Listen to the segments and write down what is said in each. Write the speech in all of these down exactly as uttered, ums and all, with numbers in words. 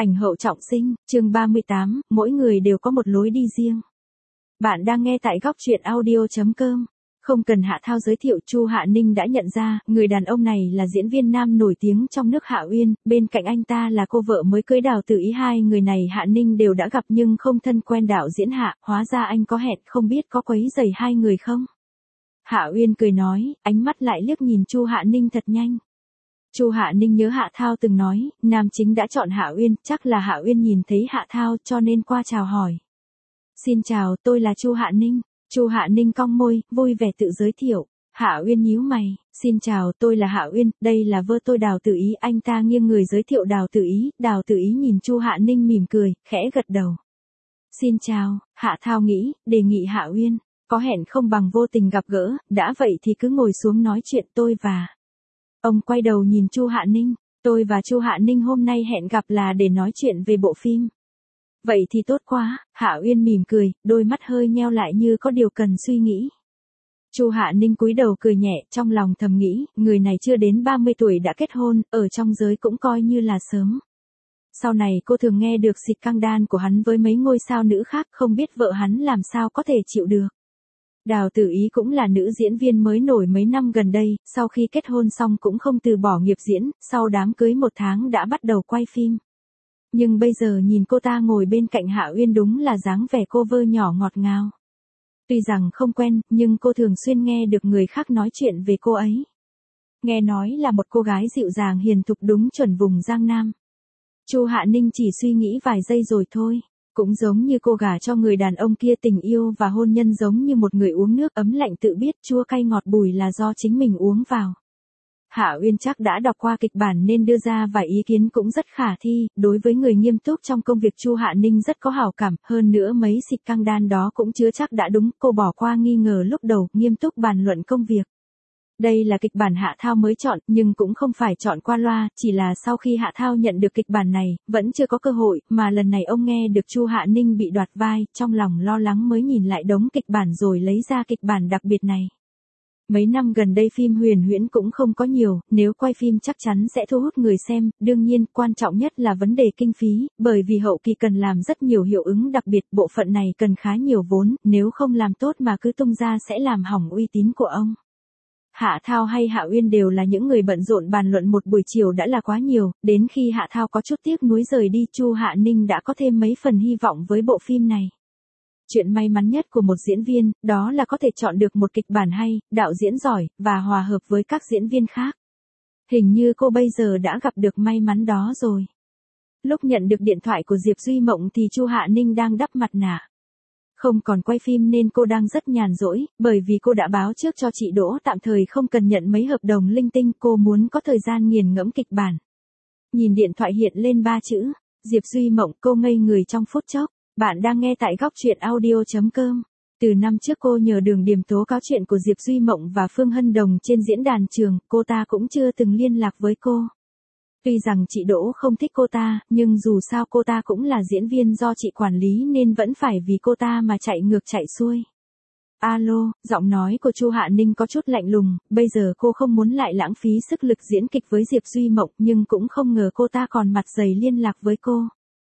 Ảnh hậu trọng sinh, chương ba mươi tám, mỗi người đều có một lối đi riêng. Bạn đang nghe tại góc truyện audio chấm com. Không cần Hạ Thao giới thiệu, Chu Hạ Ninh đã nhận ra, người đàn ông này là diễn viên nam nổi tiếng trong nước Hạ Uyên, bên cạnh anh ta là cô vợ mới cưới Đào Tử Ý. Hai người này Hạ Ninh đều đã gặp nhưng không thân quen đạo diễn Hạ, hóa ra anh có hẹn, không biết có quấy rầy hai người không? Hạ Uyên cười nói, ánh mắt lại liếc nhìn Chu Hạ Ninh thật nhanh. Chu Hạ Ninh nhớ Hạ Thao từng nói, nam chính đã chọn Hạ Uyên, chắc là Hạ Uyên nhìn thấy Hạ Thao cho nên qua chào hỏi. Xin chào, tôi là Chu Hạ Ninh. Chu Hạ Ninh cong môi, vui vẻ tự giới thiệu. Hạ Uyên nhíu mày, xin chào, tôi là Hạ Uyên, đây là vợ tôi Đào Tử Ý. Anh ta nghiêng người giới thiệu Đào Tử Ý. Đào Tử Ý nhìn Chu Hạ Ninh mỉm cười, khẽ gật đầu. Xin chào, Hạ Thao nghĩ, đề nghị Hạ Uyên, có hẹn không bằng vô tình gặp gỡ, đã vậy thì cứ ngồi xuống nói chuyện. Tôi và... Ông quay đầu nhìn Chu Hạ Ninh, tôi và Chu Hạ Ninh hôm nay hẹn gặp là để nói chuyện về bộ phim. Vậy thì tốt quá, Hạ Uyên mỉm cười, đôi mắt hơi nheo lại như có điều cần suy nghĩ. Chu Hạ Ninh cúi đầu cười nhẹ, trong lòng thầm nghĩ, người này chưa đến ba mươi tuổi đã kết hôn, ở trong giới cũng coi như là sớm. Sau này cô thường nghe được xịt căng đan của hắn với mấy ngôi sao nữ khác, không biết vợ hắn làm sao có thể chịu được. Đào Tử Ý cũng là nữ diễn viên mới nổi mấy năm gần đây, sau khi kết hôn xong cũng không từ bỏ nghiệp diễn, sau đám cưới một tháng đã bắt đầu quay phim. Nhưng bây giờ nhìn cô ta ngồi bên cạnh Hạ Uyên đúng là dáng vẻ cô vơ nhỏ ngọt ngào. Tuy rằng không quen, nhưng cô thường xuyên nghe được người khác nói chuyện về cô ấy. Nghe nói là một cô gái dịu dàng hiền thục đúng chuẩn vùng Giang Nam. Chu Hạ Ninh chỉ suy nghĩ vài giây rồi thôi. Cũng giống như cô gả cho người đàn ông kia, tình yêu và hôn nhân giống như một người uống nước ấm lạnh, tự biết chua cay ngọt bùi là do chính mình uống vào. Hạ Uyên chắc đã đọc qua kịch bản nên đưa ra vài ý kiến cũng rất khả thi. Đối với người nghiêm túc trong công việc, Chu Hạ Ninh rất có hảo cảm, hơn nữa mấy xịt căng đan đó cũng chưa chắc đã đúng. Cô bỏ qua nghi ngờ lúc đầu, nghiêm túc bàn luận công việc. Đây là kịch bản Hạ Thao mới chọn, nhưng cũng không phải chọn qua loa, chỉ là sau khi Hạ Thao nhận được kịch bản này, vẫn chưa có cơ hội, mà lần này ông nghe được Chu Hạ Ninh bị đoạt vai, trong lòng lo lắng mới nhìn lại đống kịch bản rồi lấy ra kịch bản đặc biệt này. Mấy năm gần đây phim huyền huyễn cũng không có nhiều, nếu quay phim chắc chắn sẽ thu hút người xem, đương nhiên quan trọng nhất là vấn đề kinh phí, bởi vì hậu kỳ cần làm rất nhiều hiệu ứng đặc biệt, bộ phận này cần khá nhiều vốn, nếu không làm tốt mà cứ tung ra sẽ làm hỏng uy tín của ông. Hạ Thao hay Hạ Uyên đều là những người bận rộn, bàn luận một buổi chiều đã là quá nhiều, đến khi Hạ Thao có chút tiếc nuối rời đi, Chu Hạ Ninh đã có thêm mấy phần hy vọng với bộ phim này. Chuyện may mắn nhất của một diễn viên, đó là có thể chọn được một kịch bản hay, đạo diễn giỏi, và hòa hợp với các diễn viên khác. Hình như cô bây giờ đã gặp được may mắn đó rồi. Lúc nhận được điện thoại của Diệp Duy Mộng thì Chu Hạ Ninh đang đắp mặt nạ. Không còn quay phim nên cô đang rất nhàn rỗi, bởi vì cô đã báo trước cho chị Đỗ tạm thời không cần nhận mấy hợp đồng linh tinh, cô muốn có thời gian nghiền ngẫm kịch bản. Nhìn điện thoại hiện lên ba chữ, Diệp Duy Mộng, cô ngây người trong phút chốc. Bạn đang nghe tại góc truyện audio chấm com. Từ năm trước cô nhờ Đường Điềm tố cáo chuyện của Diệp Duy Mộng và Phương Hân Đồng trên diễn đàn trường, cô ta cũng chưa từng liên lạc với cô. Tuy rằng chị Đỗ không thích cô ta, nhưng dù sao cô ta cũng là diễn viên do chị quản lý nên vẫn phải vì cô ta mà chạy ngược chạy xuôi. Alo, giọng nói của Chu Hạ Ninh có chút lạnh lùng, bây giờ cô không muốn lại lãng phí sức lực diễn kịch với Diệp Duy Mộng, nhưng cũng không ngờ cô ta còn mặt dày liên lạc với cô.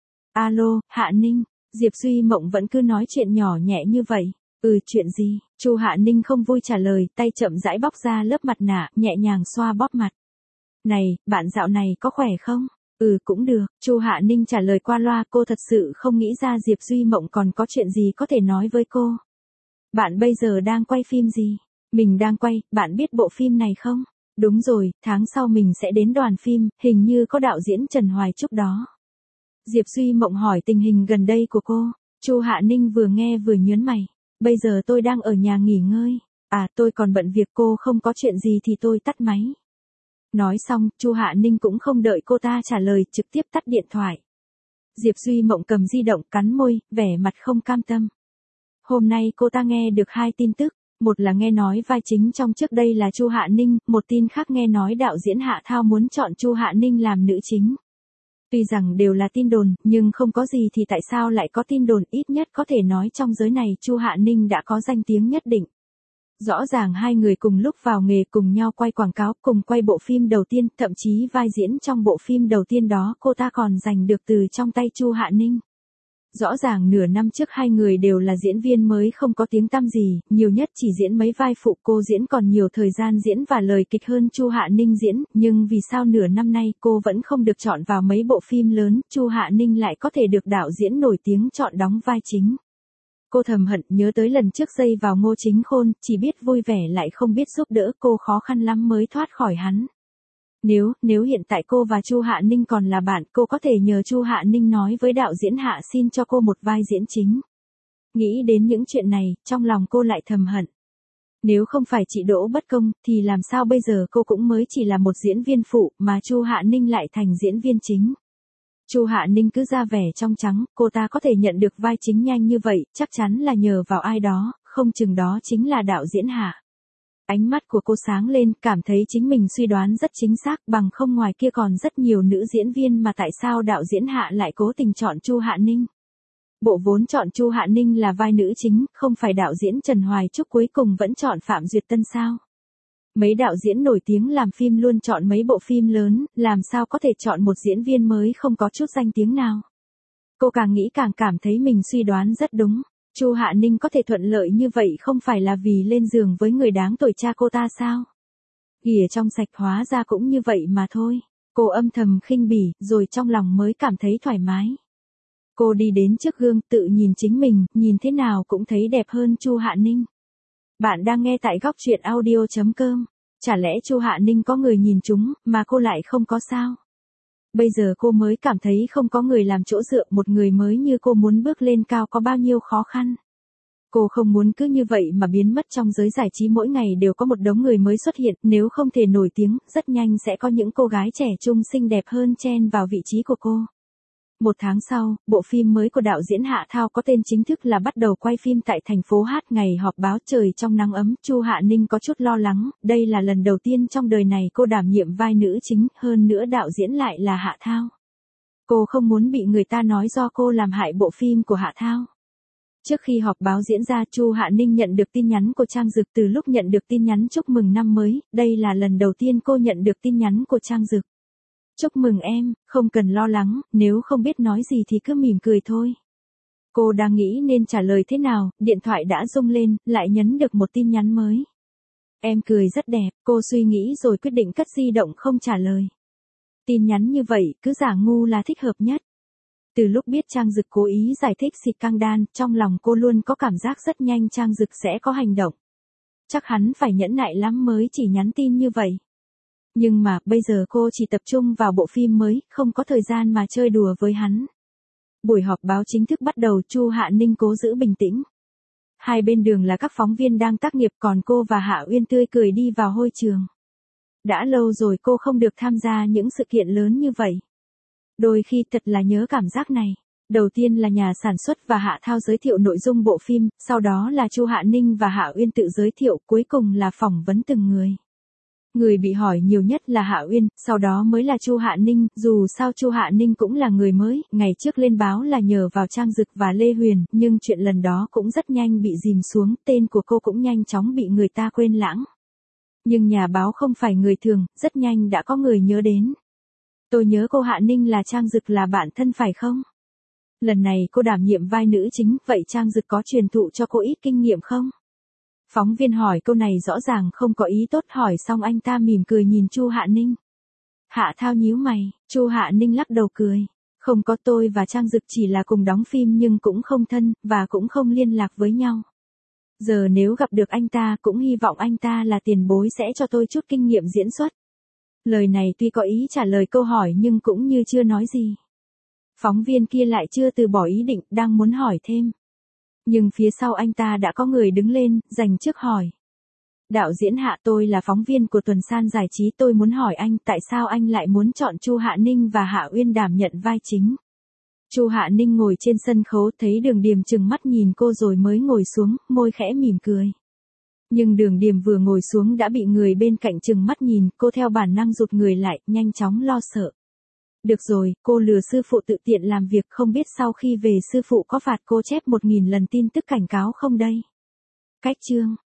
Alo, Hạ Ninh, Diệp Duy Mộng vẫn cứ nói chuyện nhỏ nhẹ như vậy. Ừ, chuyện gì? Chu Hạ Ninh không vui trả lời, tay chậm rãi bóc ra lớp mặt nạ, nhẹ nhàng xoa bóp mặt. Này, bạn dạo này có khỏe không? Ừ, cũng được, Chu Hạ Ninh trả lời qua loa, cô thật sự không nghĩ ra Diệp Duy Mộng còn có chuyện gì có thể nói với cô. Bạn bây giờ đang quay phim gì? Mình đang quay, bạn biết bộ phim này không? Đúng rồi, tháng sau mình sẽ đến đoàn phim, hình như có đạo diễn Trần Hoài Trúc đó. Diệp Duy Mộng hỏi tình hình gần đây của cô. Chu Hạ Ninh vừa nghe vừa nhớn mày. Bây giờ tôi đang ở nhà nghỉ ngơi. À, tôi còn bận việc, cô không có chuyện gì thì tôi tắt máy. Nói xong, Chu Hạ Ninh cũng không đợi cô ta trả lời, trực tiếp tắt điện thoại. Diệp Duy Mộng cầm di động, cắn môi, vẻ mặt không cam tâm. Hôm nay cô ta nghe được hai tin tức, một là nghe nói vai chính trong trước đây là Chu Hạ Ninh, một tin khác nghe nói đạo diễn Hạ Thao muốn chọn Chu Hạ Ninh làm nữ chính. Tuy rằng đều là tin đồn, nhưng không có gì thì tại sao lại có tin đồn, ít nhất có thể nói trong giới này Chu Hạ Ninh đã có danh tiếng nhất định. Rõ ràng hai người cùng lúc vào nghề, cùng nhau quay quảng cáo, cùng quay bộ phim đầu tiên, thậm chí vai diễn trong bộ phim đầu tiên đó cô ta còn giành được từ trong tay Chu Hạ Ninh. Rõ ràng nửa năm trước hai người đều là diễn viên mới không có tiếng tăm gì, nhiều nhất chỉ diễn mấy vai phụ, cô diễn còn nhiều thời gian diễn và lời kịch hơn Chu Hạ Ninh diễn, nhưng vì sao nửa năm nay cô vẫn không được chọn vào mấy bộ phim lớn, Chu Hạ Ninh lại có thể được đạo diễn nổi tiếng chọn đóng vai chính. Cô thầm hận, nhớ tới lần trước dây vào Ngô Chính Khôn, chỉ biết vui vẻ lại không biết giúp đỡ, cô khó khăn lắm mới thoát khỏi hắn. Nếu, nếu hiện tại cô và Chu Hạ Ninh còn là bạn, cô có thể nhờ Chu Hạ Ninh nói với đạo diễn Hạ xin cho cô một vai diễn chính. Nghĩ đến những chuyện này, trong lòng cô lại thầm hận. Nếu không phải chị Đỗ bất công, thì làm sao bây giờ cô cũng mới chỉ là một diễn viên phụ, mà Chu Hạ Ninh lại thành diễn viên chính. Chu Hạ Ninh cứ ra vẻ trong trắng, cô ta có thể nhận được vai chính nhanh như vậy, chắc chắn là nhờ vào ai đó, không chừng đó chính là đạo diễn Hạ. Ánh mắt của cô sáng lên, cảm thấy chính mình suy đoán rất chính xác, bằng không ngoài kia còn rất nhiều nữ diễn viên mà tại sao đạo diễn Hạ lại cố tình chọn Chu Hạ Ninh. Bộ vốn chọn Chu Hạ Ninh là vai nữ chính, không phải đạo diễn Trần Hoài Trúc cuối cùng vẫn chọn Phạm Duyệt Tân sao? Mấy đạo diễn nổi tiếng làm phim luôn chọn mấy bộ phim lớn, làm sao có thể chọn một diễn viên mới không có chút danh tiếng nào? Cô càng nghĩ càng cảm thấy mình suy đoán rất đúng. Chu Hạ Ninh có thể thuận lợi như vậy không phải là vì lên giường với người đáng tuổi cha cô ta sao? Ghìa trong sạch hóa ra cũng như vậy mà thôi. Cô âm thầm khinh bỉ, rồi trong lòng mới cảm thấy thoải mái. Cô đi đến trước gương tự nhìn chính mình, nhìn thế nào cũng thấy đẹp hơn Chu Hạ Ninh. Bạn đang nghe tại góc truyện audio chấm com. Chả lẽ Chu Hạ Ninh có người nhìn chúng, mà cô lại không có sao? Bây giờ cô mới cảm thấy không có người làm chỗ dựa, một người mới như cô muốn bước lên cao có bao nhiêu khó khăn. Cô không muốn cứ như vậy mà biến mất trong giới giải trí, mỗi ngày đều có một đống người mới xuất hiện, nếu không thể nổi tiếng, rất nhanh sẽ có những cô gái trẻ trung xinh đẹp hơn chen vào vị trí của cô. Một tháng sau, bộ phim mới của đạo diễn Hạ Thao có tên chính thức là bắt đầu quay phim tại thành phố Hát. Ngày họp báo trời trong nắng ấm, Chu Hạ Ninh có chút lo lắng, đây là lần đầu tiên trong đời này cô đảm nhiệm vai nữ chính, hơn nữa đạo diễn lại là Hạ Thao. Cô không muốn bị người ta nói do cô làm hại bộ phim của Hạ Thao. Trước khi họp báo diễn ra, Chu Hạ Ninh nhận được tin nhắn của Trang Dực. Từ lúc nhận được tin nhắn chúc mừng năm mới, đây là lần đầu tiên cô nhận được tin nhắn của Trang Dực. Chúc mừng em, không cần lo lắng, nếu không biết nói gì thì cứ mỉm cười thôi. Cô đang nghĩ nên trả lời thế nào, điện thoại đã rung lên, lại nhấn được một tin nhắn mới. Em cười rất đẹp, cô suy nghĩ rồi quyết định cất di động không trả lời. Tin nhắn như vậy, cứ giả ngu là thích hợp nhất. Từ lúc biết Trang Dực cố ý giải thích xịt căng đan, trong lòng cô luôn có cảm giác rất nhanh Trang Dực sẽ có hành động. Chắc hắn phải nhẫn nại lắm mới chỉ nhắn tin như vậy. Nhưng mà, bây giờ cô chỉ tập trung vào bộ phim mới, không có thời gian mà chơi đùa với hắn. Buổi họp báo chính thức bắt đầu, Chu Hạ Ninh cố giữ bình tĩnh. Hai bên đường là các phóng viên đang tác nghiệp, còn cô và Hạ Uyên tươi cười đi vào hội trường. Đã lâu rồi cô không được tham gia những sự kiện lớn như vậy. Đôi khi thật là nhớ cảm giác này. Đầu tiên là nhà sản xuất và Hạ Thao giới thiệu nội dung bộ phim, sau đó là Chu Hạ Ninh và Hạ Uyên tự giới thiệu, cuối cùng là phỏng vấn từng người. Người bị hỏi nhiều nhất là Hạ Uyên, sau đó mới là Chu Hạ Ninh, dù sao Chu Hạ Ninh cũng là người mới, ngày trước lên báo là nhờ vào Trang Dực và Lê Huyền, nhưng chuyện lần đó cũng rất nhanh bị dìm xuống, tên của cô cũng nhanh chóng bị người ta quên lãng. Nhưng nhà báo không phải người thường, rất nhanh đã có người nhớ đến. Tôi nhớ cô Hạ Ninh là Trang Dực là bạn thân phải không? Lần này cô đảm nhiệm vai nữ chính, vậy Trang Dực có truyền thụ cho cô ít kinh nghiệm không? Phóng viên hỏi câu này rõ ràng không có ý tốt, hỏi xong anh ta mỉm cười nhìn Chu Hạ Ninh. Hạ Thao nhíu mày, Chu Hạ Ninh lắc đầu cười. Không có, tôi và Trang Dực chỉ là cùng đóng phim nhưng cũng không thân, và cũng không liên lạc với nhau. Giờ nếu gặp được anh ta cũng hy vọng anh ta là tiền bối sẽ cho tôi chút kinh nghiệm diễn xuất. Lời này tuy có ý trả lời câu hỏi nhưng cũng như chưa nói gì. Phóng viên kia lại chưa từ bỏ ý định, đang muốn hỏi thêm. Nhưng phía sau anh ta đã có người đứng lên, giành trước hỏi. Đạo diễn Hạ, tôi là phóng viên của Tuần San Giải Trí, tôi muốn hỏi anh tại sao anh lại muốn chọn Chu Hạ Ninh và Hạ Uyên đảm nhận vai chính. Chu Hạ Ninh ngồi trên sân khấu, thấy Đường Điềm trừng mắt nhìn cô rồi mới ngồi xuống, môi khẽ mỉm cười. Nhưng Đường Điềm vừa ngồi xuống đã bị người bên cạnh trừng mắt nhìn, cô theo bản năng rụt người lại, nhanh chóng lo sợ. Được rồi, cô lừa sư phụ tự tiện làm việc, không biết sau khi về sư phụ có phạt cô chép một nghìn lần tin tức cảnh cáo không đây? Cách chương